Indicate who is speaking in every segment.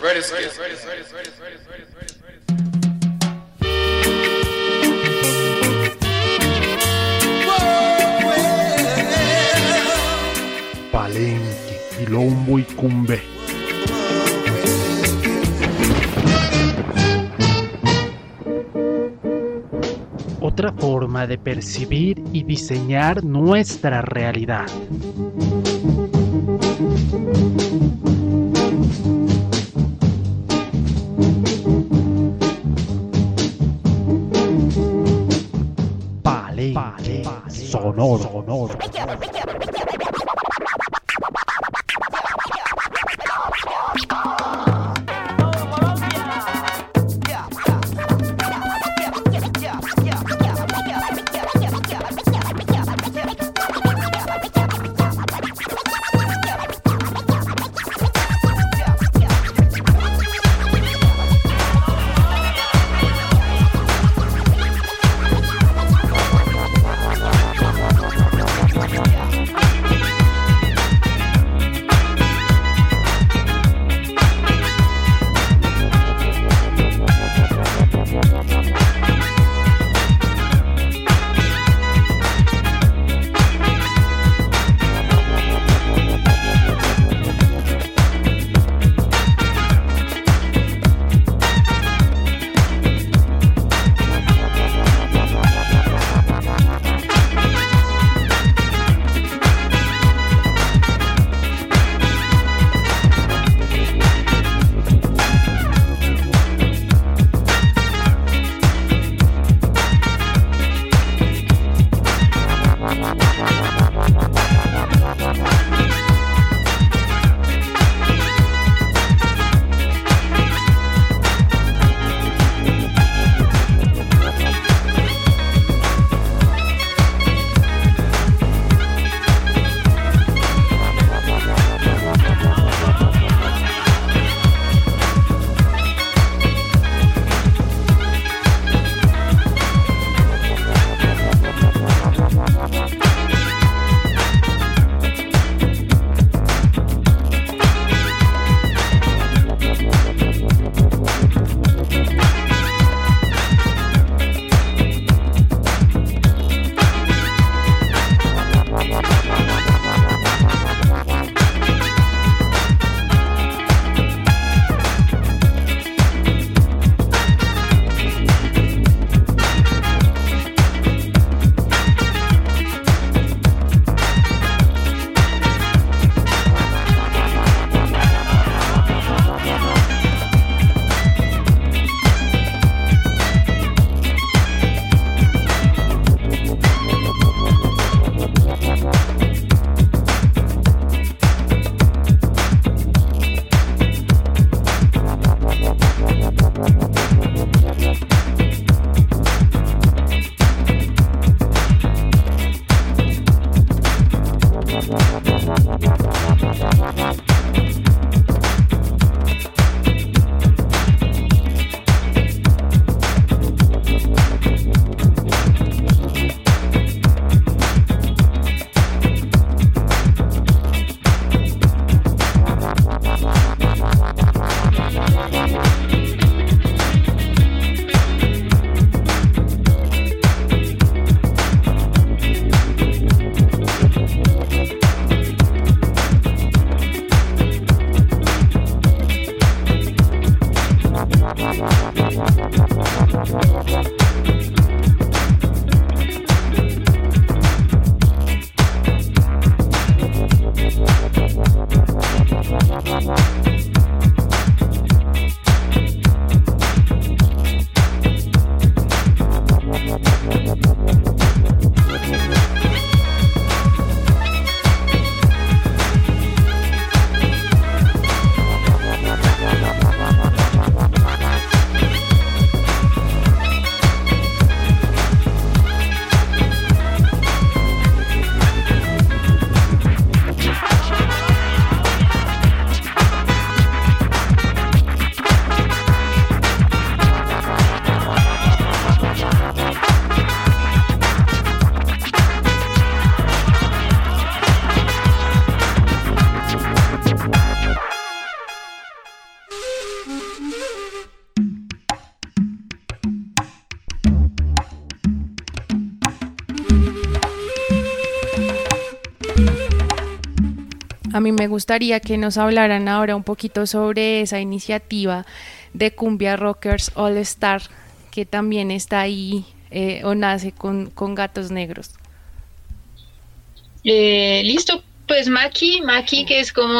Speaker 1: Palenque, Quilombo y Cumbé. Otra forma de percibir y diseñar nuestra realidad. Palenque sonoro.
Speaker 2: A mí me gustaría que nos hablaran ahora un poquito sobre esa iniciativa de Cumbia Rockers All Star, que también está ahí o nace con Gatos Negros.
Speaker 3: Listo, pues Maki, que es como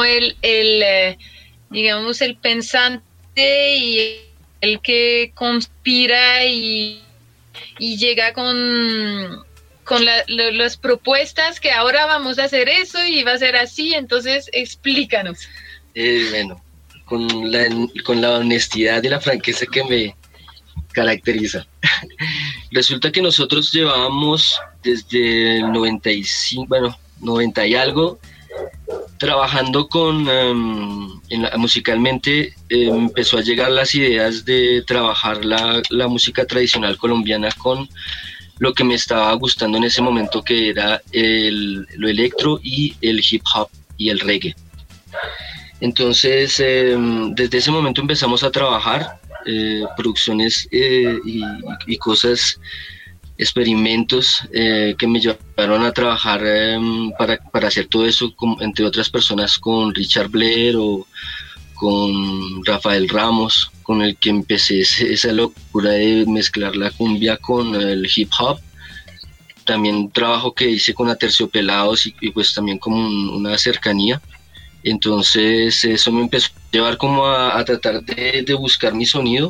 Speaker 3: digamos, el pensante y el que conspira y llega con las propuestas que ahora vamos a hacer eso y va a ser así, entonces explícanos.
Speaker 4: Bueno, con la honestidad y la franqueza que me caracteriza. Resulta que nosotros llevábamos desde el 95, 90 y algo, trabajando musicalmente. Empezó a llegar las ideas de trabajar la música tradicional colombiana con lo que me estaba gustando en ese momento, que era lo electro y el hip hop y el reggae. Entonces, desde ese momento empezamos a trabajar producciones y cosas, experimentos que me llevaron a trabajar para hacer todo eso, entre otras personas, con Richard Blair o con Rafael Ramos, con el que empecé esa locura de mezclar la cumbia con el hip hop. También un trabajo que hice con Aterciopelados y pues también como una cercanía. Entonces eso me empezó a llevar como a tratar de buscar mi sonido,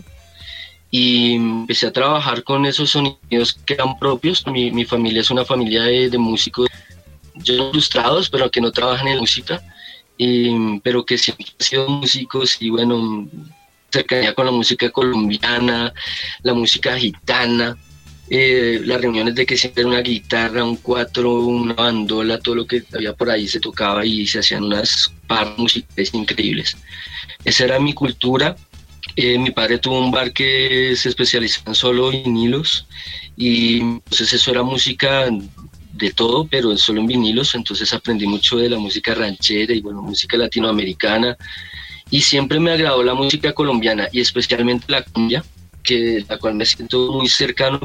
Speaker 4: y empecé a trabajar con esos sonidos que eran propios. Mi familia es una familia de músicos, yo ilustrados, pero que no trabajan en música, pero que siempre han sido músicos, y bueno, cercanía con la música colombiana, la música gitana, las reuniones de que siempre era una guitarra, un cuatro, una bandola, todo lo que había por ahí se tocaba y se hacían unas par musicales increíbles. Esa era mi cultura. Mi padre tuvo un bar que se especializaba en solo vinilos, y entonces eso era música de todo, pero solo en vinilos. Entonces aprendí mucho de la música ranchera y bueno, música latinoamericana, y siempre me agradó la música colombiana y especialmente la cumbia, la cual me siento muy cercano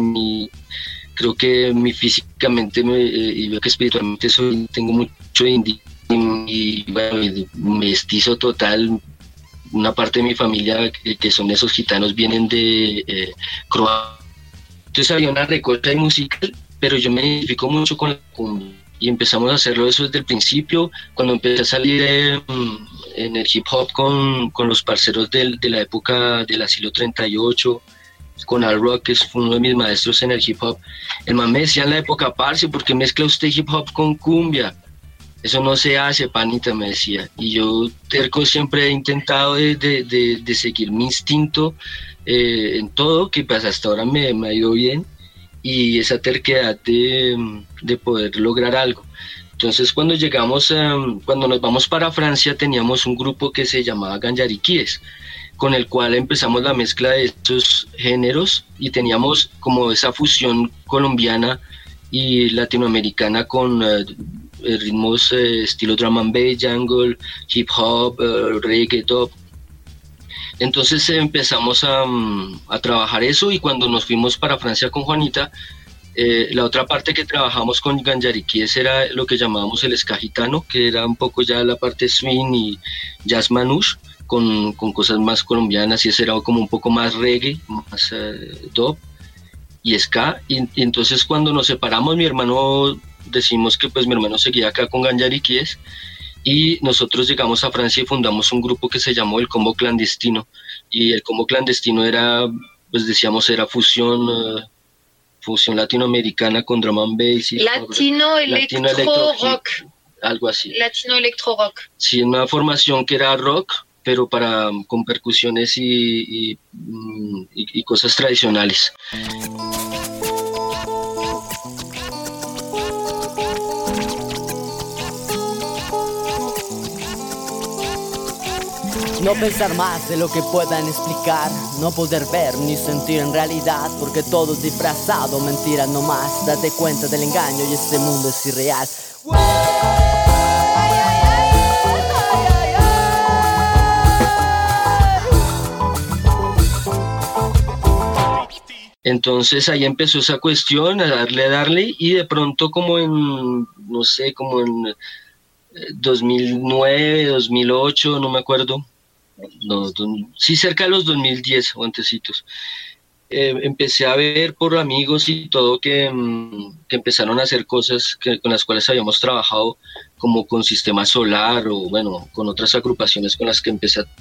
Speaker 4: creo que físicamente y veo que espiritualmente tengo mucho indígena y bueno, mestizo total. Una parte de mi familia que son esos gitanos vienen de Croacia. Entonces había una recocha musical, pero yo me identifico mucho con la cumbia y empezamos a hacerlo eso desde el principio. Cuando empecé a salir en el hip hop con los parceros de la época del Asilo 38, con Al Rock, que fue uno de mis maestros en el hip hop, el man me decía en la época: parce, ¿por qué mezcla usted hip hop con cumbia? Eso no se hace, panita, me decía. Y yo, terco, siempre he intentado de seguir mi instinto en todo, que pues hasta ahora me ha ido bien, y esa terquedad de poder lograr algo. Entonces cuando nos vamos para Francia, teníamos un grupo que se llamaba Ganjariquíes, con el cual empezamos la mezcla de estos géneros, y teníamos como esa fusión colombiana y latinoamericana con ritmos estilo drum and bass, jungle, hip hop, reggae, top. Entonces empezamos a trabajar eso, y cuando nos fuimos para Francia con Juanita, la otra parte que trabajamos con Ganjariquíes era lo que llamábamos el ska gitano, que era un poco ya la parte swing y jazz manouche, con cosas más colombianas, y ese era como un poco más reggae, más dub y ska. Y entonces cuando nos separamos, mi hermano, decimos que pues mi hermano seguía acá con Ganjariquíes, y nosotros llegamos a Francia y fundamos un grupo que se llamó el Combo Clandestino, y el Combo Clandestino era, pues decíamos, era fusión latinoamericana con drum and bass y
Speaker 3: Latino electro rock,
Speaker 4: algo así.
Speaker 3: Latino electro rock.
Speaker 4: Sí, una formación que era rock, pero con percusiones y cosas tradicionales.
Speaker 5: No pensar más de lo que puedan explicar, no poder ver ni sentir en realidad, porque todo es disfrazado, mentira no más. Date cuenta del engaño y este mundo es irreal.
Speaker 4: Entonces ahí empezó esa cuestión, a darle, y de pronto como en, no sé, como en 2009, 2008, no me acuerdo, no, sí, cerca de los 2010 o antecitos, empecé a ver por amigos y todo que empezaron a hacer cosas con las cuales habíamos trabajado, como con Sistema Solar o bueno, con otras agrupaciones con las que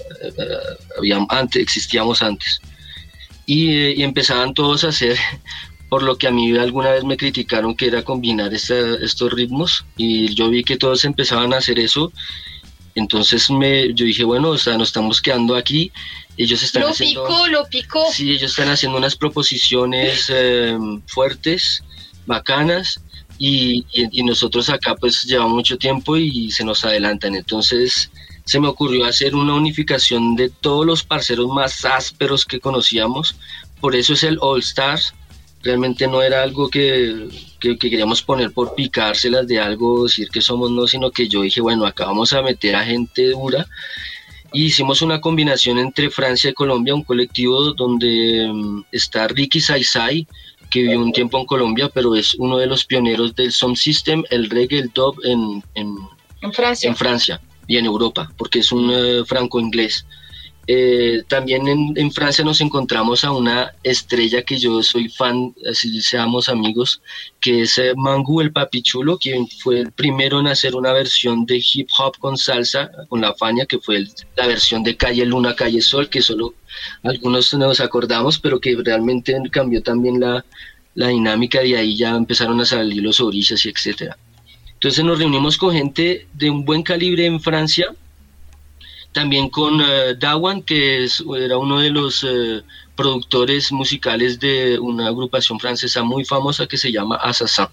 Speaker 4: existíamos antes. Y empezaban todos a hacer por lo que a mí alguna vez me criticaron, que era combinar estos ritmos, y yo vi que todos empezaban a hacer eso. Entonces yo dije, bueno, o sea, nos estamos quedando aquí, ellos están
Speaker 3: lo picó.
Speaker 4: Sí, ellos están haciendo unas proposiciones fuertes, bacanas, y nosotros acá pues llevamos mucho tiempo y se nos adelantan. Entonces se me ocurrió hacer una unificación de todos los parceros más ásperos que conocíamos, por eso es el All Stars. Realmente no era algo que queríamos poner por picárselas de algo, decir que somos, no, sino que yo dije, bueno, acá vamos a meter a gente dura. Y hicimos una combinación entre Francia y Colombia, un colectivo donde está Ricky Saisai, que vivió un tiempo en Colombia, pero es uno de los pioneros del sound system, el reggae, el dub en Francia y en Europa, porque es un franco-inglés. También en Francia nos encontramos a una estrella que yo soy fan, así seamos amigos, que es Mangu el Papichulo, quien fue el primero en hacer una versión de hip hop con salsa, con la Fania, que fue la versión de Calle Luna, Calle Sol, que solo algunos nos acordamos, pero que realmente cambió también la dinámica, y ahí ya empezaron a salir los orillas y etcétera. Entonces nos reunimos con gente de un buen calibre en Francia, también con Dawan, que era uno de los productores musicales de una agrupación francesa muy famosa que se llama Assassin.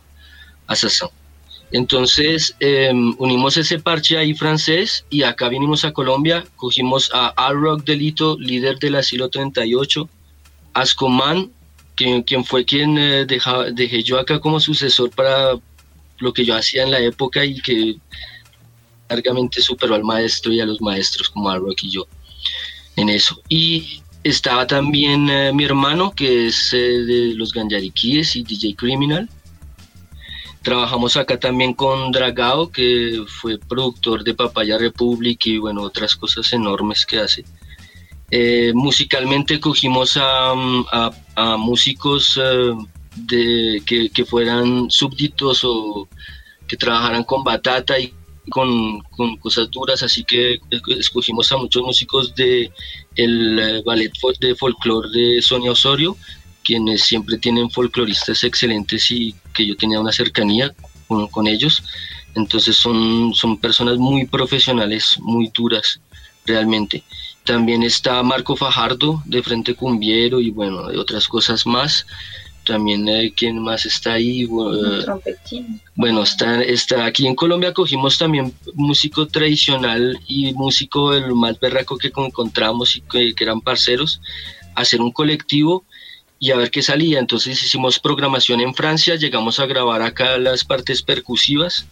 Speaker 4: Entonces unimos ese parche ahí francés, y acá vinimos a Colombia, cogimos a Al-Rock Delito, líder del Asilo 38, Ascoman, quien fue quien dejé yo acá como sucesor para lo que yo hacía en la época, y que largamente superó al maestro y a los maestros como Al-Rock y yo en eso. Y estaba también mi hermano, que es de los Ganjariquíes y DJ Criminal. Trabajamos acá también con Dragao, que fue productor de Papaya Republic y bueno, otras cosas enormes que hace. Musicalmente cogimos a músicos que fueran súbditos o que trabajaran con batata y con cosas duras, así que escogimos a muchos músicos de el ballet de folclore de Sonia Osorio, quienes siempre tienen folcloristas excelentes y que yo tenía una cercanía con ellos. Entonces son personas muy profesionales, muy duras realmente. También está Marco Fajardo de Frente Cumbiero y bueno, de otras cosas más. También ¿quién más está ahí? Bueno, está aquí en Colombia. Cogimos también músico tradicional y músico el más berraco que encontramos y que eran parceros, hacer un colectivo y a ver qué salía. Entonces hicimos programación en Francia, llegamos a grabar acá las partes percusivas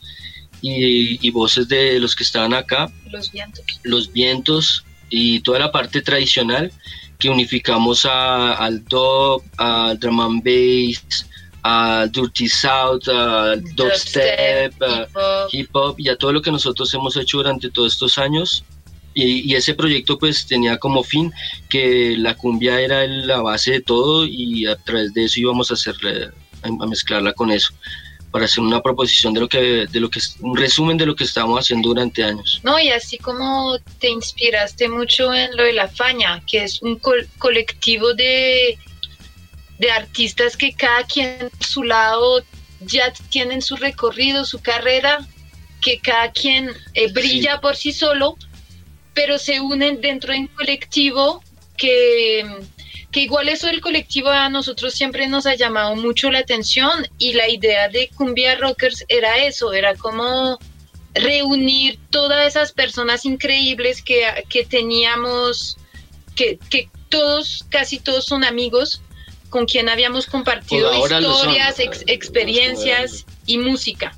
Speaker 4: y voces de los que estaban acá, los vientos y toda la parte tradicional, que unificamos al dub, al drum and bass, al dirty south, al dubstep, hip hop y a todo lo que nosotros hemos hecho durante todos estos años. Y ese proyecto pues tenía como fin que la cumbia era la base de todo, y a través de eso íbamos a mezclarla con eso, para hacer una proposición de lo que un resumen de lo que estábamos haciendo durante años.
Speaker 3: No, y así como te inspiraste mucho en lo de La Fania, que es un colectivo de artistas que cada quien por su lado ya tienen su recorrido, su carrera, que cada quien brilla por sí solo, pero se unen dentro de un colectivo que igual eso del colectivo a nosotros siempre nos ha llamado mucho la atención, y la idea de Cumbia Rockers era eso, era como reunir todas esas personas increíbles que teníamos, que casi todos son amigos, con quien habíamos compartido historias, experiencias y música.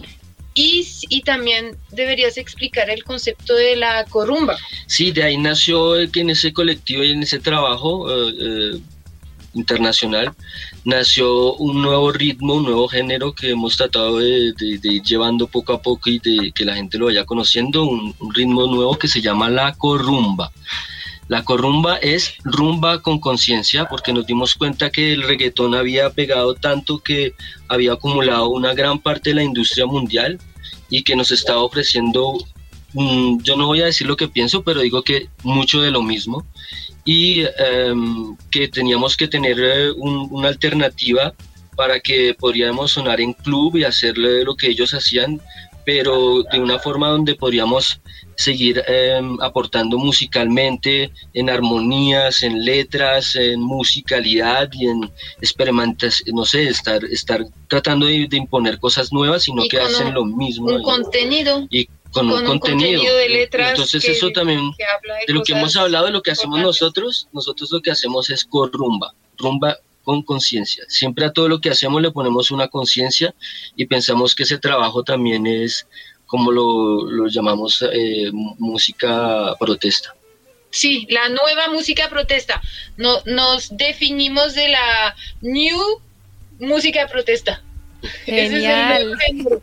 Speaker 3: Y también deberías explicar el concepto de la corrumba.
Speaker 4: Sí, de ahí nació que en ese colectivo y en ese trabajo internacional, nació un nuevo ritmo, un nuevo género que hemos tratado de ir llevando poco a poco y de que la gente lo vaya conociendo, un ritmo nuevo que se llama la corrumba. La corrumba es rumba con conciencia, porque nos dimos cuenta que el reggaetón había pegado tanto que había acumulado una gran parte de la industria mundial y que nos estaba ofreciendo, yo no voy a decir lo que pienso, pero digo que mucho de lo mismo, y que teníamos que tener una alternativa para que podríamos sonar en club y hacer lo que ellos hacían, pero de una forma donde podríamos seguir aportando musicalmente, en armonías, en letras, en musicalidad y en experimentación, no sé, estar tratando de imponer cosas nuevas, sino que hacen lo mismo.
Speaker 3: Un contenido.
Speaker 4: Y con un contenido
Speaker 3: de letras.
Speaker 4: Entonces eso también, de lo que hemos hablado, de lo que hacemos nosotros lo que hacemos es corrumba, rumba con conciencia. Siempre a todo lo que hacemos le ponemos una conciencia y pensamos que ese trabajo también es, como lo llamamos, música protesta.
Speaker 3: Sí, la nueva música protesta. Nos definimos de la new música protesta.
Speaker 2: Genial.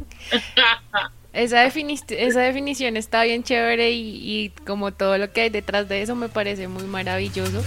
Speaker 2: Esa definición está bien chévere y como todo lo que hay detrás de eso me parece muy maravilloso.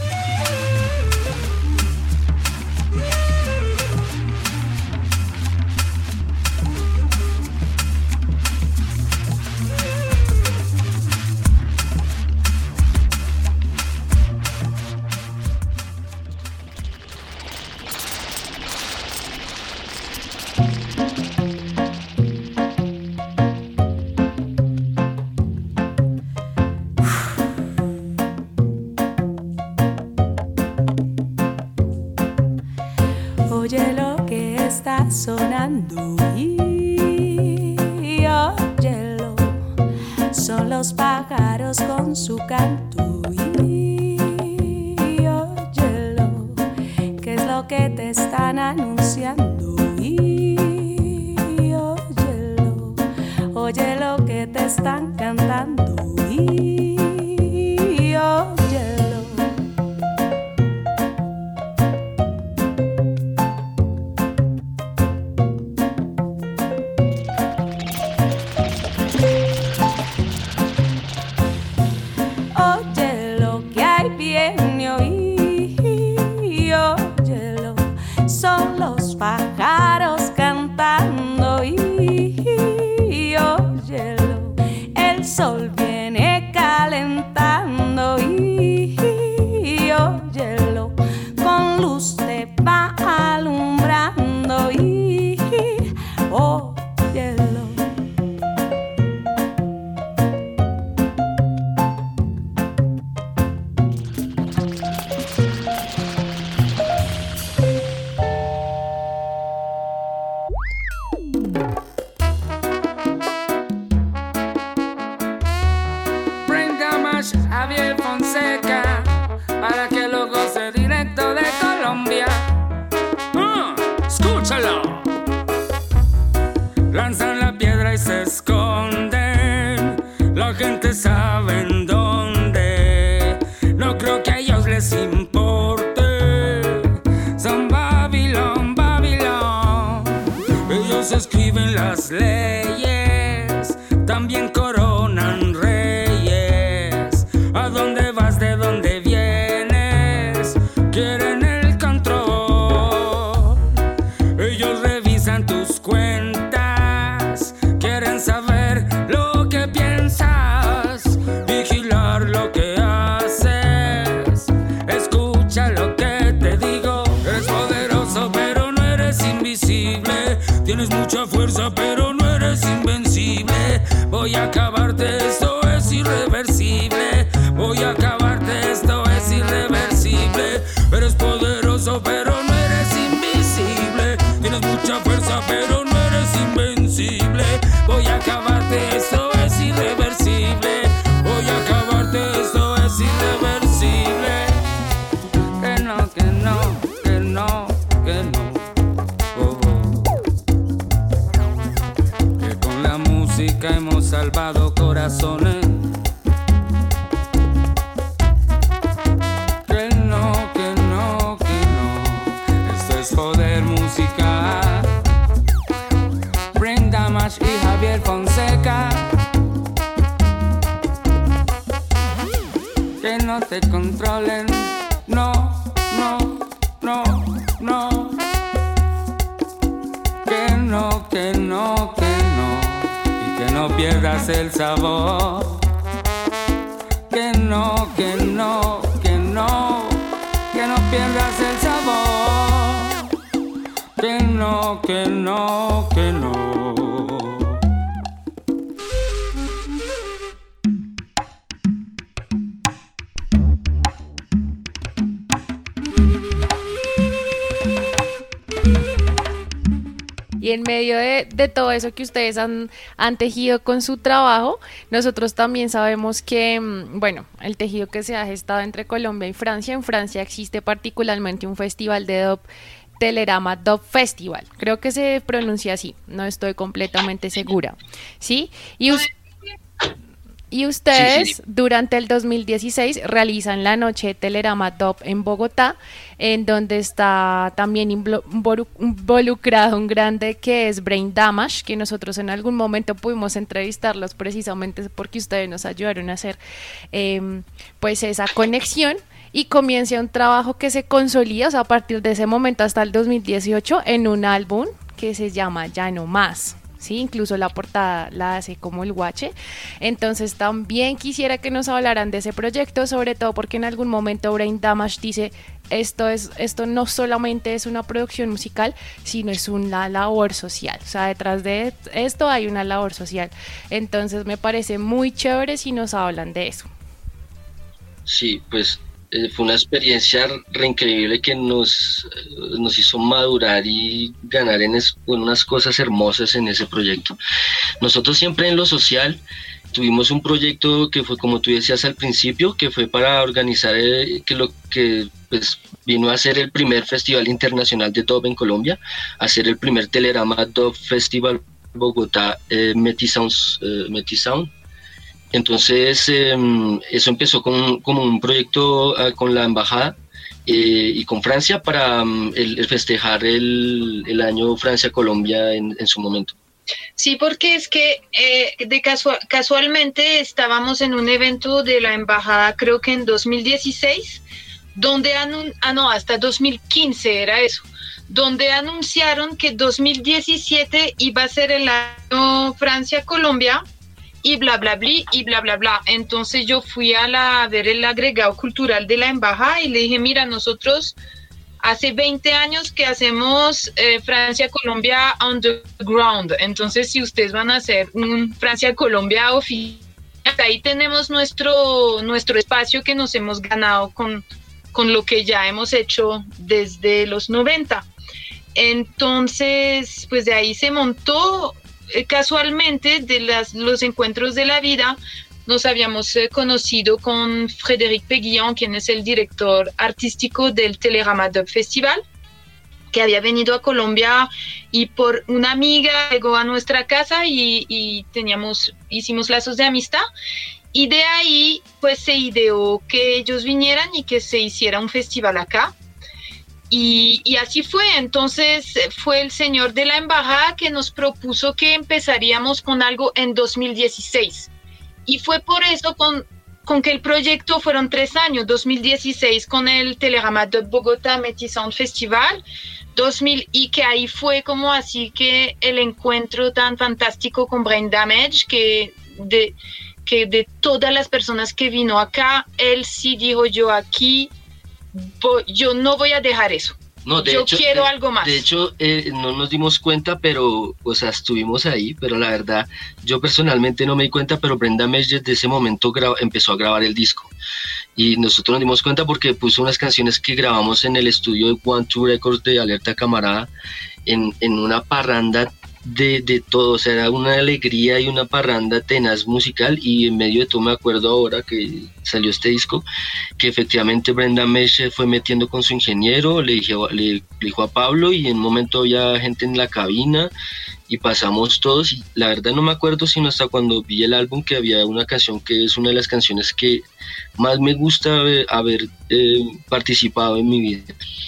Speaker 6: Oye lo que está sonando y óyelo, son los pájaros con su canto y óyelo, qué es lo que te están anunciando y óyelo, oye lo que te están cantando y óyelo. Son los pájaros cantando y óyelo, el sol viene calentando y óyelo, con luz te va alumbrando y óyelo.
Speaker 7: Javier Fonseca, para que lo goce directo de Colombia. Escúchalo. Lanzan la piedra y se esconden, la gente sabe en dónde. No creo que a ellos les importe. Son Babylon, Babylon. Ellos escriben las leyes, también coronan reyes. ¿A dónde vas? ¿De dónde vienes? Quieren el control. Ellos revisan tus cuentas, quieren saber lo que piensas, vigilar lo que haces. Escucha lo que te digo. Eres poderoso pero no eres invisible. Tienes mucha fuerza pero no eres invencible. Voy a acabarte, esto es irreversible. Voy a acabarte, esto es irreversible. Eres poderoso pero no eres invisible. Tienes mucha fuerza pero no eres invencible. Voy a acabarte, esto es irreversible. Voy a acabarte, esto es irreversible. Que no, que no, que no, que no. Oh, oh. Que con la música hemos salvado corazones. Que no, que no, que no. controlen. No, no, no, no. Que no, que no, que no. Y que no pierdas el sabor. Que no, que no, que no. Que no pierdas el sabor. Que no, que no, que no.
Speaker 2: Y en medio de todo eso que ustedes han tejido con su trabajo, nosotros también sabemos que, bueno, el tejido que se ha gestado entre Colombia y Francia, en Francia existe particularmente un festival de dub, Telerama Dub Festival, creo que se pronuncia así, no estoy completamente segura, ¿sí? Y ustedes
Speaker 4: Sí.
Speaker 2: durante el 2016 realizan la noche de Telerama Dub en Bogotá, en donde está también involucrado un grande que es Brain Damage, que nosotros en algún momento pudimos entrevistarlos precisamente porque ustedes nos ayudaron a hacer pues esa conexión, y comienza un trabajo que se consolida, o sea, a partir de ese momento hasta el 2018 en un álbum que se llama Ya No Más. Sí, incluso la portada la hace como el Guache. Entonces también quisiera que nos hablaran de ese proyecto, sobre todo porque en algún momento Brain Damage dice esto no solamente es una producción musical, sino es una labor social. O sea, detrás de esto hay una labor social. Entonces me parece muy chévere si nos hablan de eso.
Speaker 4: Sí, pues fue una experiencia re increíble que nos hizo madurar y ganar en unas cosas hermosas en ese proyecto. Nosotros siempre en lo social tuvimos un proyecto que fue, como tú decías al principio, que fue para organizar que lo que pues vino a ser el primer festival internacional de dub en Colombia, a ser el primer Telerama Dub Festival Bogotá, Metisound. Entonces eso empezó como un proyecto con la embajada y con Francia para el festejar el año Francia-Colombia en su momento.
Speaker 3: Sí, porque es que casualmente estábamos en un evento de la embajada, creo que en 2016, donde hasta 2015 era eso, donde anunciaron que 2017 iba a ser el año Francia-Colombia, y bla, bla, bla, y bla, bla, bla. Entonces yo fui a ver el agregado cultural de la embajada y le dije, mira, nosotros hace 20 años que hacemos Francia-Colombia underground. Entonces, si ustedes van a hacer un Francia-Colombia oficial, ahí tenemos nuestro espacio que nos hemos ganado con lo que ya hemos hecho desde los 90. Entonces, pues de ahí se montó. Casualmente de los encuentros de la vida nos habíamos conocido con Frédéric Peguillon, quien es el director artístico del Telerama Dub Festival, que había venido a Colombia y por una amiga llegó a nuestra casa y hicimos lazos de amistad, y de ahí pues se ideó que ellos vinieran y que se hiciera un festival acá. Y así fue. Entonces fue el señor de la embajada que nos propuso que empezaríamos con algo en 2016. Y fue por eso con que el proyecto fueron 3 años, 2016 con el Telerama de Bogotá Metisound Festival, 2000, y que ahí fue como así que el encuentro tan fantástico con Brain Damage, que de todas las personas que vino acá, él sí dijo, yo no voy a dejar eso.
Speaker 4: No, quiero algo más. De hecho, no nos dimos cuenta, pero, o sea, estuvimos ahí, pero la verdad, yo personalmente no me di cuenta, pero Brain Damage desde ese momento empezó a grabar el disco. Y nosotros nos dimos cuenta porque puso unas canciones que grabamos en el estudio de One Two Records de Alerta Camarada, en una parranda de todo, o sea, era una alegría y una parranda tenaz musical, y en medio de todo me acuerdo ahora que salió este disco, que efectivamente Brain Damage se fue metiendo con su ingeniero, le dijo a Pablo, y en un momento había gente en la cabina y pasamos todos, y la verdad no me acuerdo sino hasta cuando vi el álbum que había una canción que es una de las canciones que más me gusta haber participado en mi vida.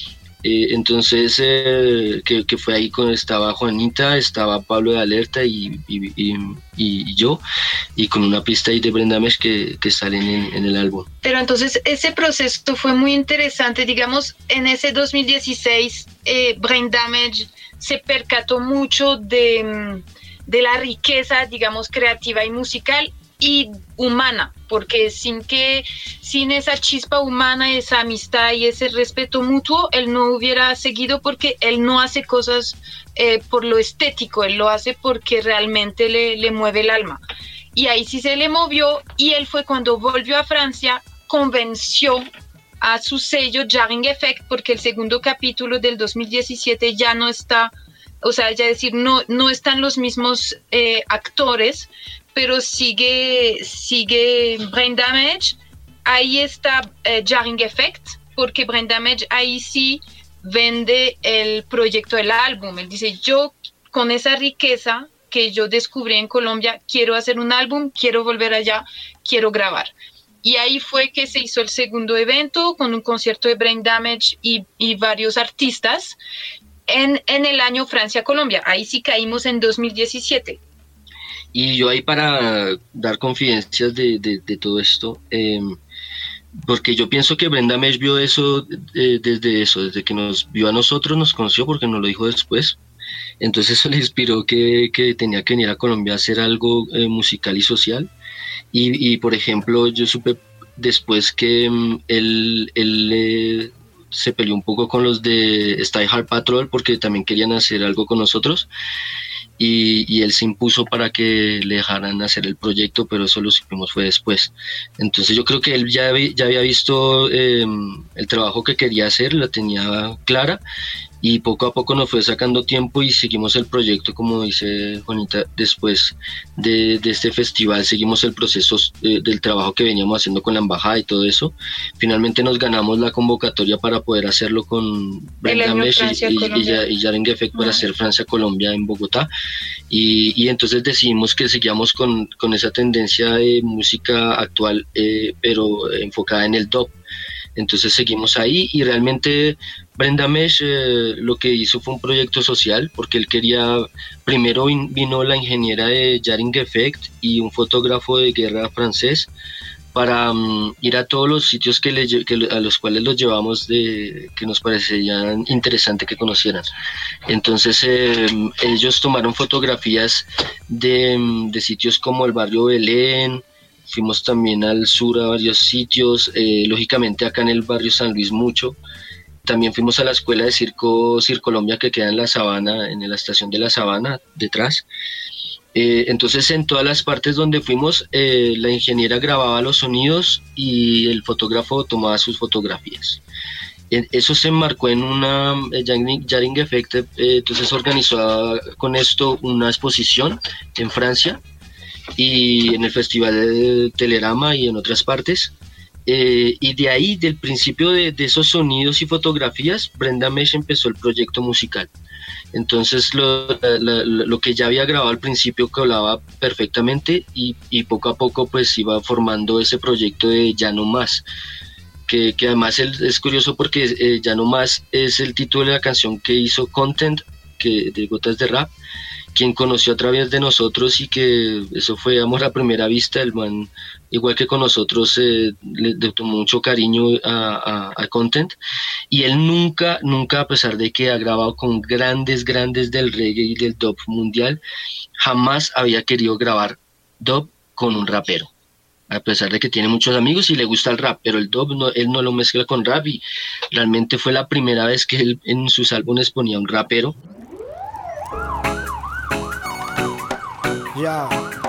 Speaker 4: Entonces, que fue ahí cuando estaba Juanita, estaba Pablo de Alerta y yo, y con una pista ahí de Brain Damage que salen en el álbum.
Speaker 3: Pero entonces ese proceso fue muy interesante, digamos, en ese 2016 Brain Damage se percató mucho de la riqueza, digamos, creativa y musical y humana, porque sin esa chispa humana, esa amistad y ese respeto mutuo, él no hubiera seguido, porque él no hace cosas por lo estético, él lo hace porque realmente le mueve el alma. Y ahí sí se le movió, y él fue cuando volvió a Francia, convenció a su sello Jarring Effect, porque el segundo capítulo del 2017 ya no está, o sea, ya decir, no están los mismos actores, pero sigue Brain Damage. Ahí está Jarring Effect, porque Brain Damage ahí sí vende el proyecto del álbum. Él dice, yo con esa riqueza que yo descubrí en Colombia, quiero hacer un álbum, quiero volver allá, quiero grabar. Y ahí fue que se hizo el segundo evento con un concierto de Brain Damage y varios artistas en el año Francia-Colombia. Ahí sí caímos en 2017.
Speaker 4: Y yo ahí, para dar confidencias de todo esto, porque yo pienso que Brain Damage vio eso desde que nos vio a nosotros, nos conoció, porque nos lo dijo después. Entonces eso le inspiró que tenía que venir a Colombia a hacer algo musical y social. Y por ejemplo, yo supe después que él se peleó un poco con los de Style Hard Patrol, porque también querían hacer algo con nosotros. Y él se impuso para que le dejaran hacer el proyecto, pero eso lo supimos fue después. Entonces yo creo que él ya había visto el trabajo que quería hacer, la tenía clara, y poco a poco nos fue sacando tiempo y seguimos el proyecto, como dice Juanita. Después de este festival seguimos el proceso del trabajo que veníamos haciendo con la embajada y todo eso. Finalmente nos ganamos la convocatoria para poder hacerlo con Brain Damage y Jarring Effect para hacer Francia-Colombia en Bogotá, y entonces decidimos que seguíamos con esa tendencia de música actual, pero enfocada en el dub. Entonces seguimos ahí, y realmente Brain Damage lo que hizo fue un proyecto social, porque él quería, primero vino la ingeniera de Jarring Effect y un fotógrafo de guerra francés para ir a todos los sitios a los cuales los llevamos, que nos parecían interesante que conocieran. Entonces ellos tomaron fotografías de sitios como el barrio Belén. Fuimos también al sur a varios sitios, lógicamente acá en el barrio San Luis mucho. También fuimos a la escuela de circo Circolombia, que queda en la Sabana, en la estación de la Sabana, detrás. Entonces en todas las partes donde fuimos, la ingeniera grababa los sonidos y el fotógrafo tomaba sus fotografías. Eso se enmarcó en una Jarring Effect, entonces organizó con esto una exposición en Francia, y en el Festival de Telerama y en otras partes, y de ahí, del principio de esos sonidos y fotografías, Brain Damage empezó el proyecto musical. Entonces lo que ya había grabado al principio colaba perfectamente, y poco a poco pues iba formando ese proyecto de Ya No Más, que además es curioso porque Ya No Más es el título de la canción que hizo Content, de Gotas de Rap, quien conoció a través de nosotros, y que eso fue amor a primera vista. El man, igual que con nosotros, le tomó mucho cariño a Content, y él nunca, a pesar de que ha grabado con grandes del reggae y del dub mundial, jamás había querido grabar dub con un rapero, a pesar de que tiene muchos amigos y le gusta el rap, pero el dub él no lo mezcla con rap, y realmente fue la primera vez que él en sus álbumes ponía un rapero.
Speaker 8: Yo,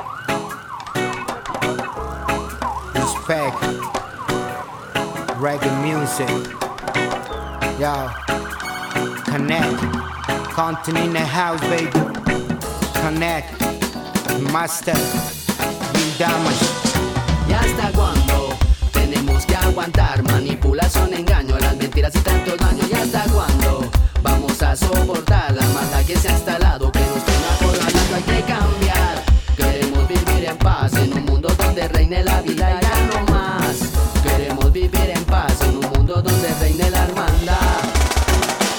Speaker 8: respect, reggae music, yo, connect, content in the house, baby, connect, master, Brain Damage.
Speaker 5: ¿Y hasta cuándo tenemos que aguantar manipulación, engaño, las mentiras y tanto daño? ¿Y hasta cuándo vamos a soportar la maldad que se ha instalado, que nos tiene acorralando? Hay que cambiar, queremos vivir en paz en un mundo donde reine la vida, ya no más. Queremos vivir en paz en un mundo donde reine la hermandad.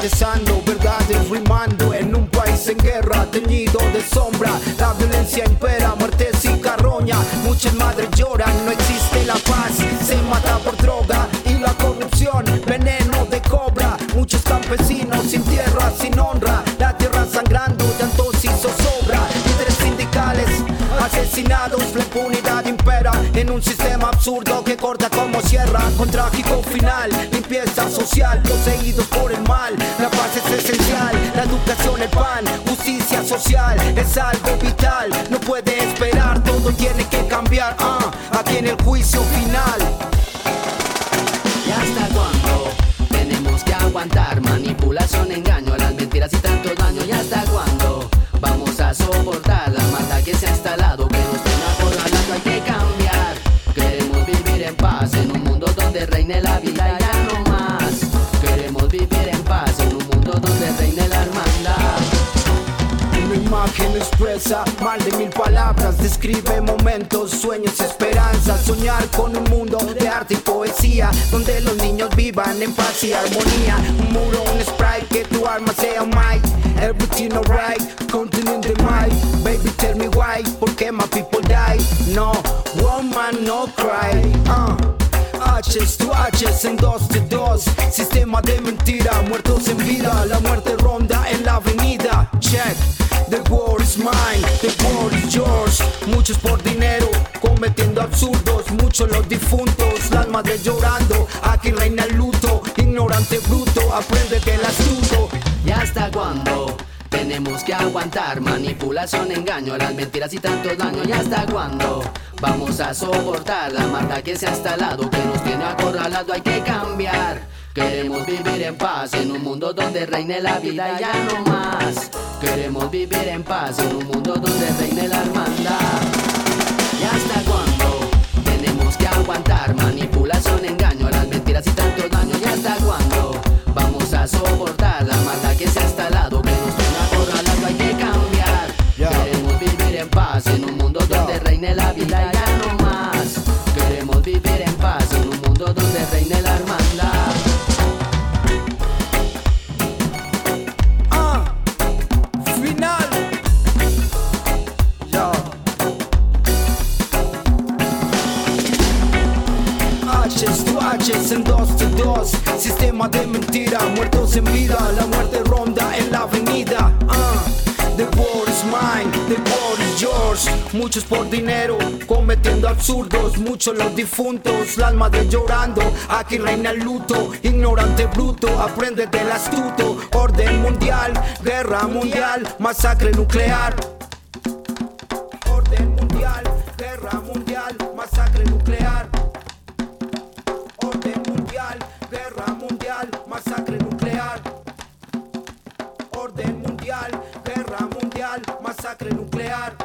Speaker 8: atravesando verdades rimando en un país en guerra teñido de sombra. La violencia impera, muertes y carroña. Muchas madres lloran, no existe la paz. Se mata por droga y la corrupción, veneno de cobra. Muchos campesinos sin tierra, sin honra. La tierra sangrando, llantos hizo sobra. Líderes sindicales asesinados, la impunidad impera en un sistema absurdo que corta como sierra. Con trágico final, limpieza social, poseídos por el mal. La paz es esencial, la educación, el pan, justicia social es algo vital. No puede esperar, todo tiene que cambiar. Aquí en el juicio final.
Speaker 5: ¿Y hasta cuándo tenemos que aguantar manipulación, engaño, las mentiras y tanto daño? ¿Y hasta cuándo vamos a soportar la maldad que se ha instalado, que nos tiene acorralado? Hay que cambiar, queremos vivir en paz en un mundo donde reine la vida y ya no más. Queremos vivir en paz en un mundo donde reine la hermandad.
Speaker 8: Una imagen expresa mal de 1000 palabras, describe momentos, sueños, esperanzas. Soñar con un mundo de arte y poesía, donde los niños vivan en paz y armonía. Un muro, un sprite, que tu alma sea un mic. Everything alright, counting in the mic. Baby, tell me why, ¿por qué my people die? No, woman, no cry. H's to H's en 2 de 2. Sistema de mentira, muertos en vida. La muerte ronda en la avenida. Check, the war is mine, the war is yours. Muchos por dinero, cometiendo absurdos. Muchos los difuntos, las madres llorando. Aquí reina el luto, ignorante bruto. Aprende del astuto.
Speaker 5: ¿Y hasta cuándo tenemos que aguantar manipulación, engaño, las mentiras y tanto daño? ¿Y hasta cuándo vamos a soportar la maldad que se ha instalado, que nos tiene acorralado? Hay que cambiar, queremos vivir en paz en un mundo donde reine la vida y ya no más. Queremos vivir en paz en un mundo donde reine la hermandad. ¿Y hasta cuándo tenemos que aguantar manipulación, engaño, las mentiras y tanto daño? ¿Y hasta cuándo vamos a soportar la maldad que se ha instalado, que nos tiene acorralado? Hay que cambiar, queremos vivir en paz en un mundo donde reine la vida y ya no más. Queremos vivir en paz en un mundo donde reine la hermandad.
Speaker 8: Final. H's to H's en 2 de 2. Sistema de mentira, muertos en vida. La muerte ronda en la avenida. The war is mine, the war is yours. Muchos por dinero, cometiendo absurdos. Muchos los difuntos, las madres llorando. Aquí reina el luto, ignorante bruto. Aprende del astuto. Orden mundial, guerra mundial, masacre nuclear. Orden mundial, guerra mundial, masacre nuclear. Orden mundial, guerra mundial, masacre nuclear. Orden mundial, guerra mundial, masacre nuclear.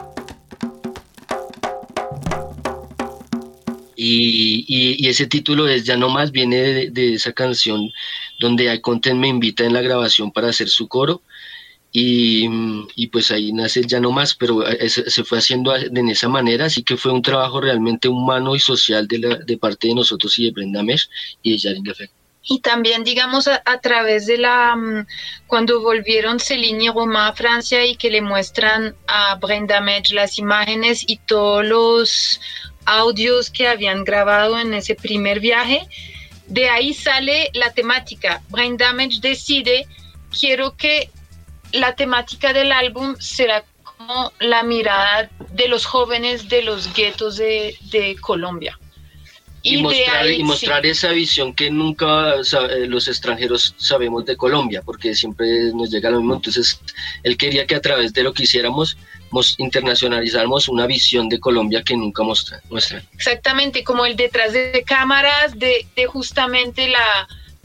Speaker 4: Y ese título es Ya no más, viene de esa canción donde Iconten me invita en la grabación para hacer su coro. Y pues ahí nace el Ya no más, pero se fue haciendo en esa manera, así que fue un trabajo realmente humano y social de parte de nosotros y de Brenda Mesh y de Yarin Defect.
Speaker 3: Y también, digamos, a través de cuando volvieron Céline y Romain a Francia y que le muestran a Brenda Mesh las imágenes y todos los audios que habían grabado en ese primer viaje, de ahí sale la temática. Brenda Mesh decide, quiero que la temática del álbum será como la mirada de los jóvenes de los guetos de Colombia.
Speaker 4: Y mostrar esa visión que nunca los extranjeros sabemos de Colombia, porque siempre nos llega lo mismo. Entonces, él quería que a través de lo que hiciéramos, internacionalizáramos una visión de Colombia que nunca muestra.
Speaker 3: Exactamente, como el detrás de cámaras de justamente la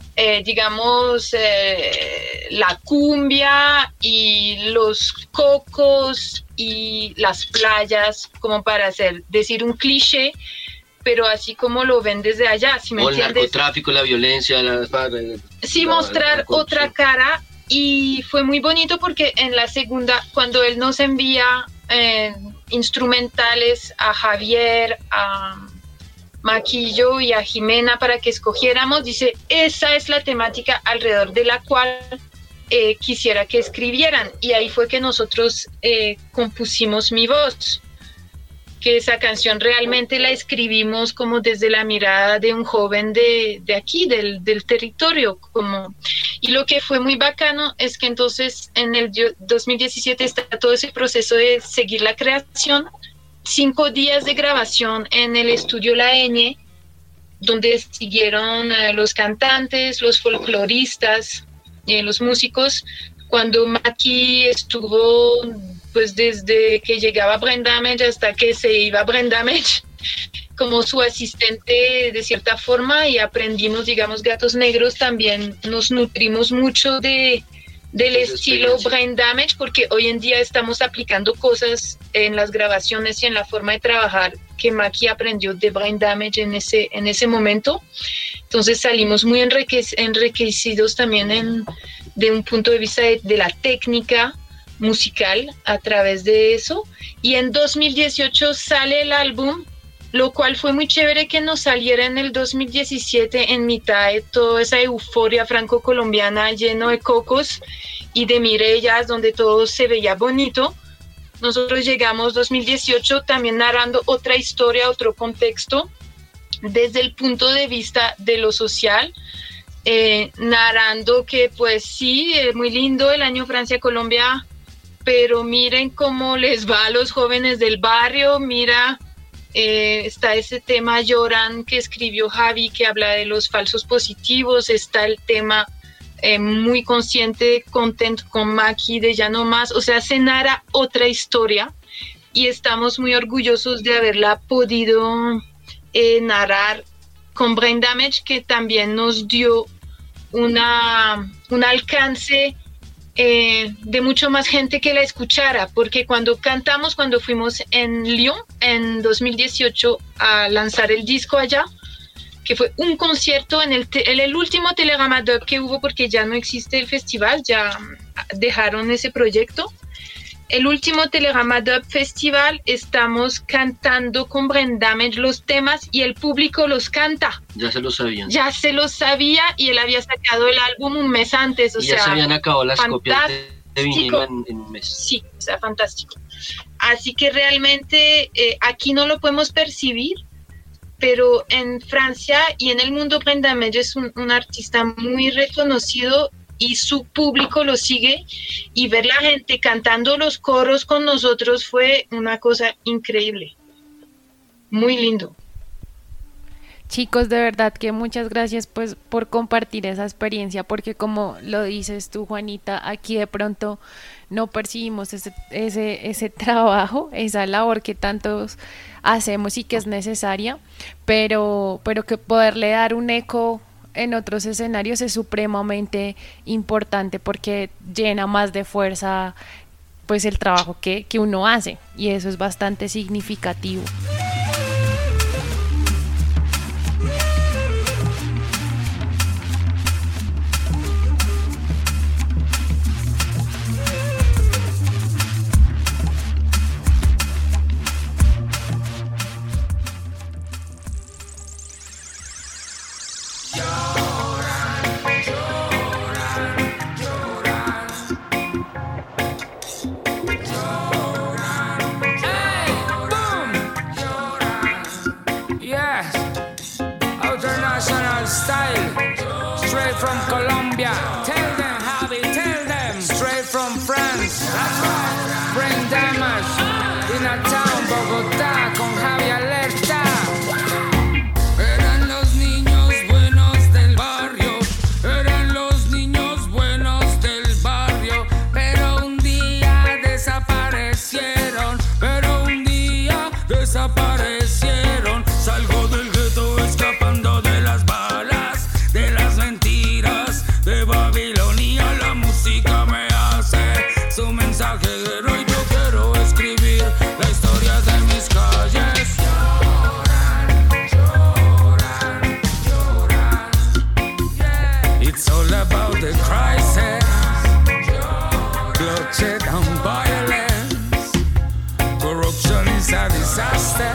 Speaker 3: cumbia y los cocos y las playas, como para decir un cliché, pero así como lo ven desde allá, ¿sí me entiendes?
Speaker 4: El narcotráfico, la violencia,
Speaker 3: sí, mostrar otra cara, y fue muy bonito porque en la segunda, cuando él nos envía instrumentales a Javier, a Maquillo y a Jimena para que escogiéramos, dice, esa es la temática alrededor de la cual quisiera que escribieran. Y ahí fue que nosotros compusimos Mi Voz, que esa canción realmente la escribimos como desde la mirada de un joven de aquí, del territorio. Y lo que fue muy bacano es que entonces en el 2017 está todo ese proceso de seguir la creación, 5 días de grabación en el estudio La Ñ, donde siguieron los cantantes, los folcloristas, los músicos. Cuando Maki estuvo, pues desde que llegaba Brain Damage hasta que se iba Brain Damage, como su asistente de cierta forma, y aprendimos, digamos, Gatos Negros, también nos nutrimos mucho del estilo Brain Damage, porque hoy en día estamos aplicando cosas en las grabaciones y en la forma de trabajar que Maki aprendió de Brain Damage en ese momento. Entonces salimos muy enriquecidos también de un punto de vista de la técnica musical a través de eso. Y en 2018 sale el álbum, lo cual fue muy chévere que nos saliera en el 2017 en mitad de toda esa euforia franco-colombiana, lleno de cocos y de Mirellas, donde todo se veía bonito. Nosotros llegamos 2018 también narrando otra historia, otro contexto, desde el punto de vista de lo social, narrando que pues sí, es muy lindo el año Francia-Colombia, pero miren cómo les va a los jóvenes del barrio. Mira, está ese tema Lloran que escribió Javi, que habla de los falsos positivos. Está el tema muy consciente, Content con Maki, de Ya No Más. O sea, se narra otra historia y estamos muy orgullosos de haberla podido narrar con Brain Damage, que también nos dio un alcance de mucho más gente que la escuchara, porque cuando fuimos en Lyon en 2018 a lanzar el disco allá, que fue un concierto en el último Telerama Dub que hubo, porque ya no existe el festival, ya dejaron ese proyecto. El último Telerama Dub Festival, estamos cantando con Brain Damage los temas y el público los canta.
Speaker 4: Ya se lo sabían.
Speaker 3: Ya se lo sabía, y él había sacado el álbum un mes antes.
Speaker 4: Ya se habían acabado las copias de vinilo en un mes.
Speaker 3: Sí, o sea, fantástico. Así que realmente aquí no lo podemos percibir, pero en Francia y en el mundo Brain Damage es un artista muy reconocido y su público lo sigue, y ver la gente cantando los coros con nosotros fue una cosa increíble, muy lindo.
Speaker 2: Chicos, de verdad que muchas gracias pues por compartir esa experiencia, porque como lo dices tú, Juanita, aquí de pronto no percibimos ese trabajo, esa labor que tantos hacemos y que es necesaria, pero que poderle dar un eco en otros escenarios es supremamente importante, porque llena más de fuerza pues el trabajo que uno hace, y eso es bastante significativo.
Speaker 7: From Colombia, tell them, Javi, tell them. Straight from France, that's right. Brain Damage, in a town, Bogotá, con Javi Alerta. Eran los niños buenos del barrio, eran los niños buenos del barrio, pero un día desaparecieron, Salgo del gueto escapando de las balas, de las mentiras de Babilonia. La música me hace su mensaje guerrero y yo quiero escribir la historia de mis calles. Lloran, yeah. It's all about the crisis, bloodshed and violence. Corruption is a disaster.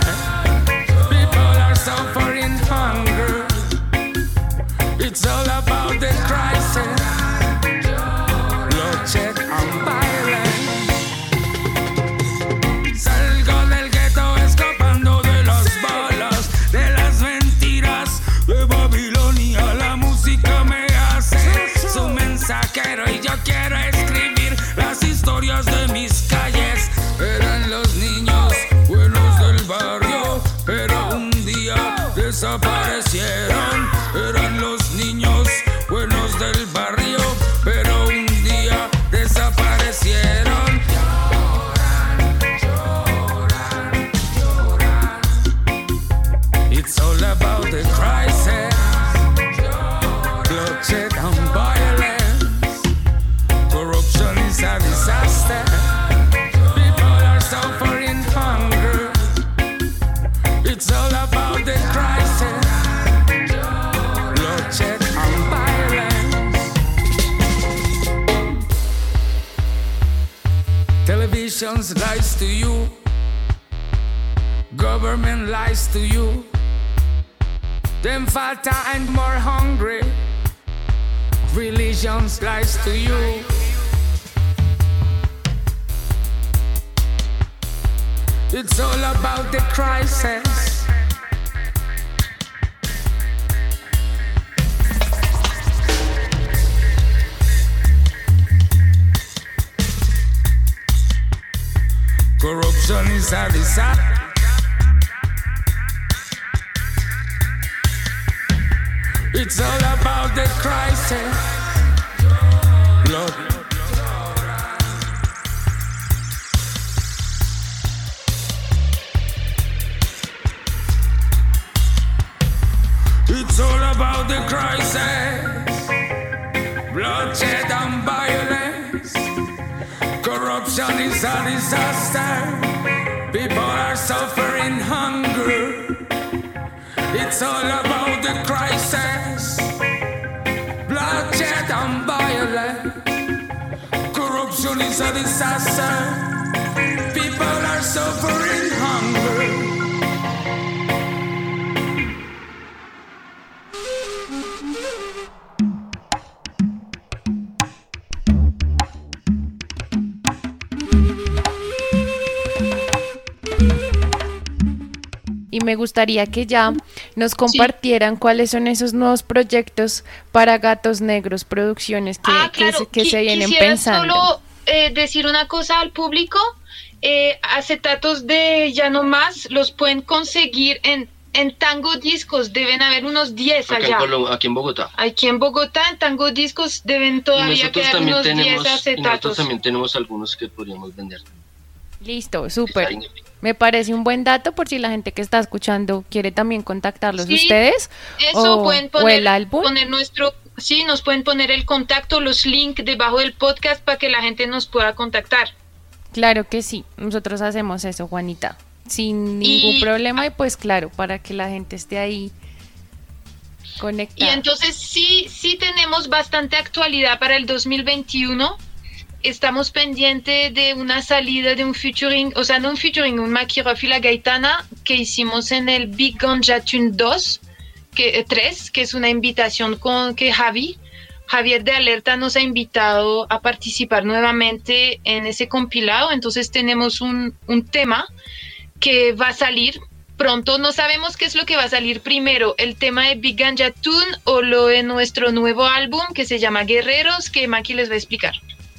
Speaker 7: Suffering hunger. It's all about the crisis. Politicians lies to you. Government lies to you. Them fatter and more hungry. Religions lies to you. It's all about the crisis. Corruption is a disaster. It's all about the crisis. Blood. It's all about the crisis. Bloodshed and violence. Corruption is a disaster. People are suffering hunger. It's all about the crisis. Bloodshed and violence. Corruption is a disaster. People are suffering hunger.
Speaker 2: Y me gustaría que ya nos compartieran cuáles son esos nuevos proyectos para Gatos Negros Producciones que se vienen pensando.
Speaker 3: Solo decir una cosa al público. Acetatos de Ya No Más los pueden conseguir en Tango Discos. Deben haber unos 10 allá.
Speaker 4: Aquí en Bogotá.
Speaker 3: Aquí en Bogotá, en Tango Discos, deben todavía quedar unos 10 acetatos.
Speaker 4: Y nosotros también tenemos algunos que podríamos vender.
Speaker 2: Listo, súper. Me parece un buen dato por si la gente que está escuchando quiere también contactarlos ustedes.
Speaker 3: Eso pueden poner,
Speaker 2: el álbum.
Speaker 3: Nos pueden poner el contacto, los links debajo del podcast para que la gente nos pueda contactar.
Speaker 2: Claro que sí, nosotros hacemos eso, Juanita, sin ningún problema y pues claro, para que la gente esté ahí conectada.
Speaker 3: Y entonces sí tenemos bastante actualidad para el 2021. Estamos pendientes de una salida de un featuring, o sea, no un featuring, un Maki Ruff y la Gaitana que hicimos en el Big Ganja Tune 3, que es una invitación con que Javier de Alerta nos ha invitado a participar nuevamente en ese compilado. Entonces tenemos un tema que va a salir pronto. No sabemos qué es lo que va a salir primero, el tema de Big Ganja Tune o lo de nuestro nuevo álbum que se llama Guerreros, que Maki les va a explicar.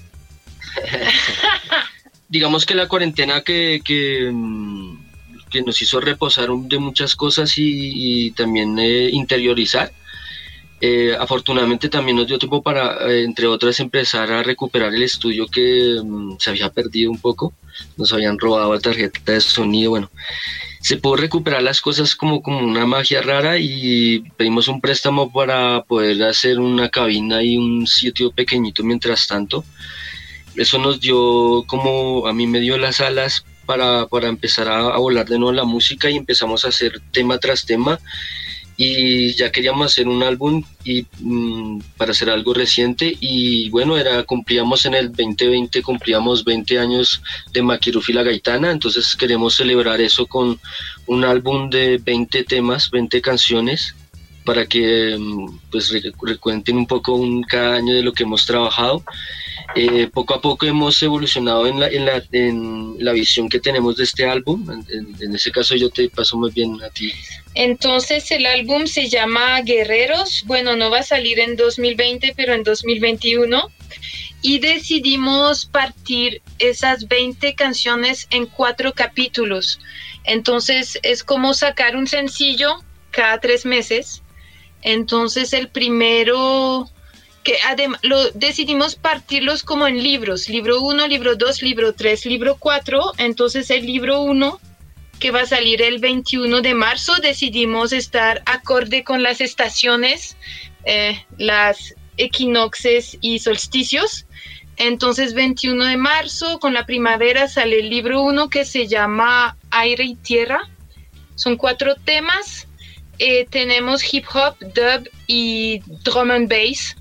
Speaker 4: Digamos que la cuarentena que nos hizo reposar de muchas cosas y también interiorizar, afortunadamente también nos dio tiempo para, entre otras, empezar a recuperar el estudio que se había perdido un poco. Nos habían robado la tarjeta de sonido. Bueno, se pudo recuperar las cosas como una magia rara y pedimos un préstamo para poder hacer una cabina y un sitio pequeñito mientras tanto. Eso nos dio, a mí me dio las alas para empezar a volar de nuevo la música y empezamos a hacer tema tras tema y ya queríamos hacer un álbum y para hacer algo reciente y bueno, cumplíamos en el 2020, cumplíamos 20 años de Maki Ruff y la Gaitana, entonces queremos celebrar eso con un álbum de 20 temas, 20 canciones para que pues recuenten un poco cada año de lo que hemos trabajado. Poco a poco hemos evolucionado en la visión que tenemos de este álbum. En ese caso yo te paso muy bien a ti.
Speaker 3: Entonces el álbum se llama Guerreros. Bueno, no va a salir en 2020, pero en 2021. Y decidimos partir esas 20 canciones en 4 capítulos. Entonces es como sacar un sencillo cada 3 meses. Entonces el primero, que además decidimos partirlos como en libros, libro 1, libro 2, libro 3, libro 4, entonces el libro 1 que va a salir el 21 de marzo, decidimos estar acorde con las estaciones, las equinoccios y solsticios, entonces 21 de marzo con la primavera sale el libro 1 que se llama Aire y Tierra, son 4 temas. Tenemos hip hop, dub y drum and bass.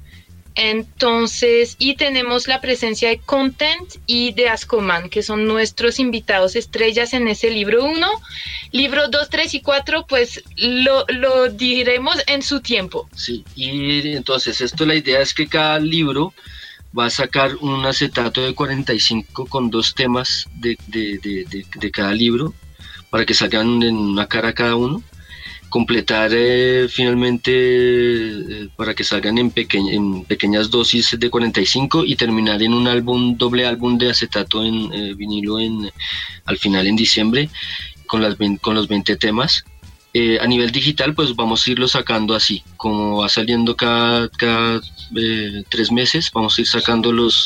Speaker 3: Entonces, y tenemos la presencia de Content y de Ascoman, que son nuestros invitados estrellas en ese libro 1. Libro 2, 3 y 4, pues lo diremos en su tiempo.
Speaker 4: Sí, y entonces la idea es que cada libro va a sacar un acetato de 45 con 2 temas de cada libro, para que salgan en una cara cada uno. Completar finalmente para que salgan en pequeñas dosis de 45 y terminar en un doble álbum de acetato en vinilo al final en diciembre con los 20 temas. A nivel digital, pues vamos a irlo sacando así, como va saliendo cada 3 meses, vamos a ir sacando los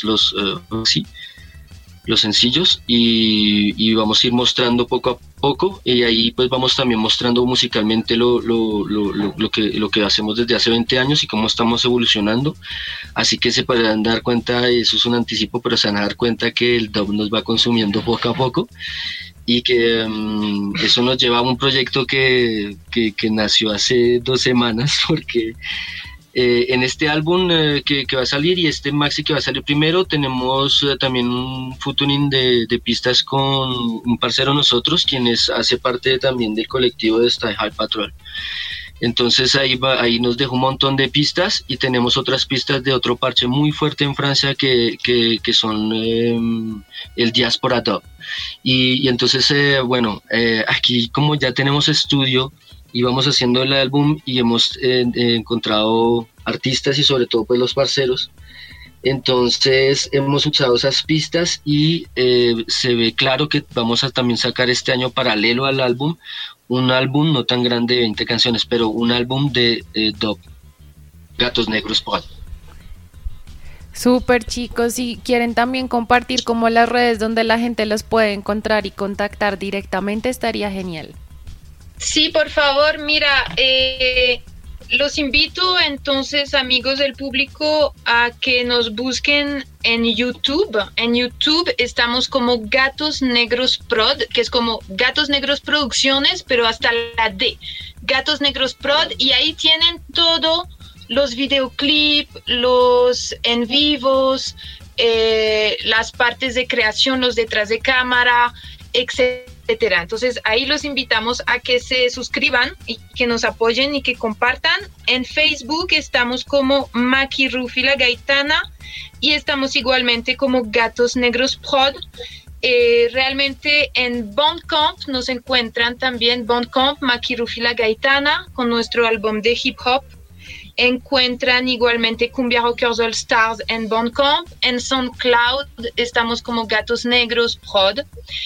Speaker 4: sencillos y vamos a ir mostrando poco a poco, y ahí pues vamos también mostrando musicalmente lo que hacemos desde hace 20 años y cómo estamos evolucionando, así que se podrán dar cuenta, eso es un anticipo, pero se van a dar cuenta que el dub nos va consumiendo poco a poco y que eso nos lleva a un proyecto que nació hace 2 semanas, porque en este álbum que va a salir y este maxi que va a salir primero, tenemos también un featuring de pistas con un parcero de nosotros, quien hace parte también del colectivo de Style High Patrol. Entonces ahí nos dejó un montón de pistas, y tenemos otras pistas de otro parche muy fuerte en Francia que son el Diaspora Dub. Y entonces, aquí como ya tenemos estudio, íbamos haciendo el álbum y hemos encontrado artistas y sobre todo pues los parceros, entonces hemos usado esas pistas y se ve claro que vamos a también sacar este año, paralelo al álbum, un álbum no tan grande de 20 canciones, pero un álbum de dub, Gatos Negros Prod.
Speaker 2: Súper, chicos, si quieren también compartir como las redes donde la gente los puede encontrar y contactar directamente, estaría genial.
Speaker 3: Sí, por favor, mira, los invito entonces, amigos del público, a que nos busquen en YouTube. En YouTube estamos como Gatos Negros Prod, que es como Gatos Negros Producciones, pero hasta la D, Gatos Negros Prod, y ahí tienen todo, los videoclips, los en vivos, las partes de creación, los detrás de cámara, etcétera. Entonces ahí los invitamos a que se suscriban y que nos apoyen y que compartan. En Facebook estamos como Maki Rufi La Gaitana y estamos igualmente como Gatos Negros Prod. Realmente en Bandcamp nos encuentran también, Bandcamp Maki Rufi La Gaitana, con nuestro álbum de hip hop. Encuentran igualmente Cumbia Rockers All Stars en Bandcamp. En SoundCloud estamos como Gatos Negros Prod.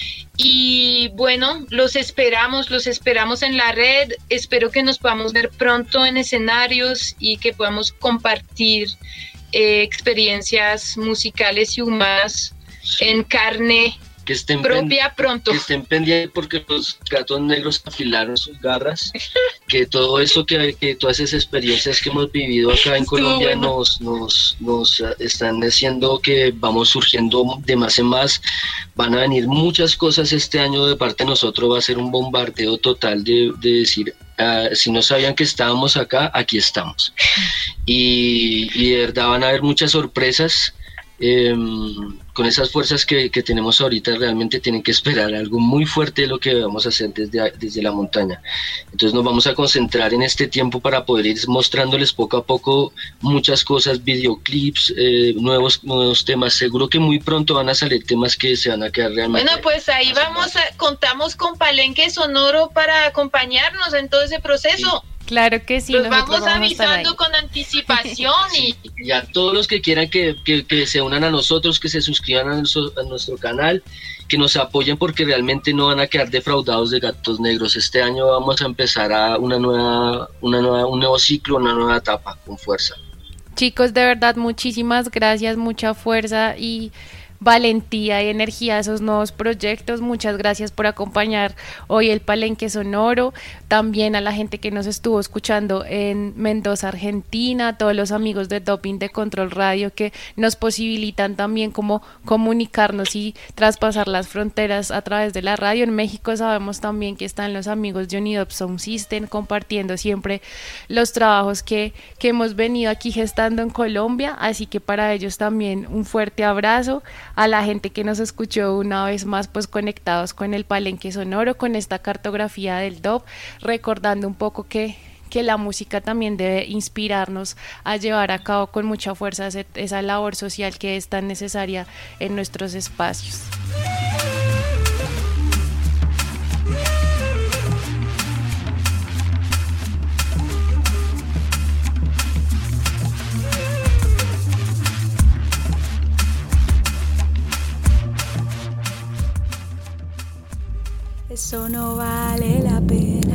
Speaker 3: Y bueno, los esperamos en la red. Espero que nos podamos ver pronto en escenarios y que podamos compartir experiencias musicales y humanas en carne propia pronto.
Speaker 4: Que estén pendientes, porque los gatos negros afilaron sus garras, que todo eso, que todas esas experiencias que hemos vivido acá en Colombia nos están haciendo que vamos surgiendo de más en más. Van a venir muchas cosas este año de parte de nosotros, va a ser un bombardeo total de decir, si no sabían que estábamos acá, aquí estamos. Y de verdad van a haber muchas sorpresas. Con esas fuerzas que tenemos ahorita, realmente tienen que esperar algo muy fuerte de lo que vamos a hacer desde la montaña. Entonces nos vamos a concentrar en este tiempo para poder ir mostrándoles poco a poco muchas cosas, videoclips, nuevos temas. Seguro que muy pronto van a salir temas que se van a quedar realmente...
Speaker 3: Bueno, pues ahí contamos con Palenque Sonoro para acompañarnos en todo ese proceso.
Speaker 2: Sí. Claro que sí.
Speaker 3: Los vamos avisando con anticipación.
Speaker 4: Y a todos los que quieran que se unan a nosotros, que se suscriban a nuestro canal, que nos apoyen, porque realmente no van a quedar defraudados de Gatos Negros. Este año vamos a empezar un nuevo ciclo, una nueva etapa con fuerza.
Speaker 2: Chicos, de verdad, muchísimas gracias, mucha fuerza y valentía y energía a esos nuevos proyectos. Muchas gracias por acompañar hoy el Palenque Sonoro, también a la gente que nos estuvo escuchando en Mendoza, Argentina, a todos los amigos de Doping de Control Radio que nos posibilitan también como comunicarnos y traspasar las fronteras a través de la radio. En México sabemos también que están los amigos de Unidop Sound System compartiendo siempre los trabajos que hemos venido aquí gestando en Colombia, así que para ellos también un fuerte abrazo. A la gente que nos escuchó una vez más, pues conectados con el Palenque Sonoro, con esta cartografía del DOP, recordando un poco que la música también debe inspirarnos a llevar a cabo con mucha fuerza esa labor social que es tan necesaria en nuestros espacios.
Speaker 6: Eso no vale la pena.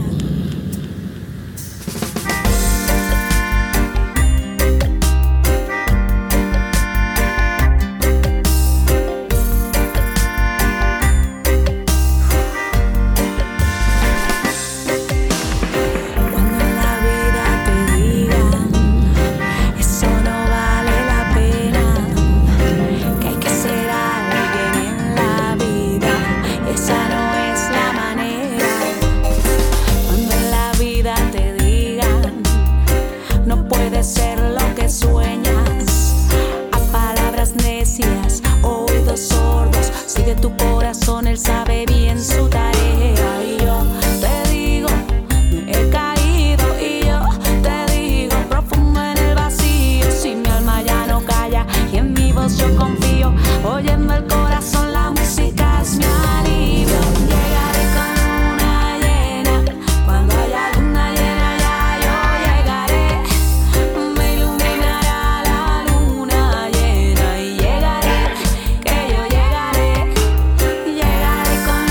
Speaker 6: Él sabe bien su tarea y yo te digo, me he caído y yo te digo, profundo en el vacío, si mi alma ya no calla y en mi voz yo confío, oyendo el corazón la música es mi alivio. Llegaré con luna llena, cuando haya luna llena ya yo llegaré, me iluminará la luna llena y llegaré, que yo llegaré. Llegaré con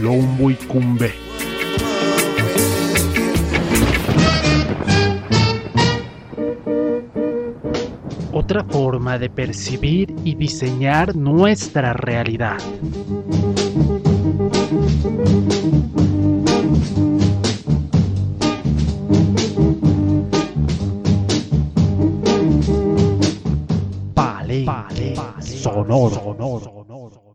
Speaker 1: quilombo y cumbe. Otra forma de percibir y diseñar nuestra realidad. Palé sonoro.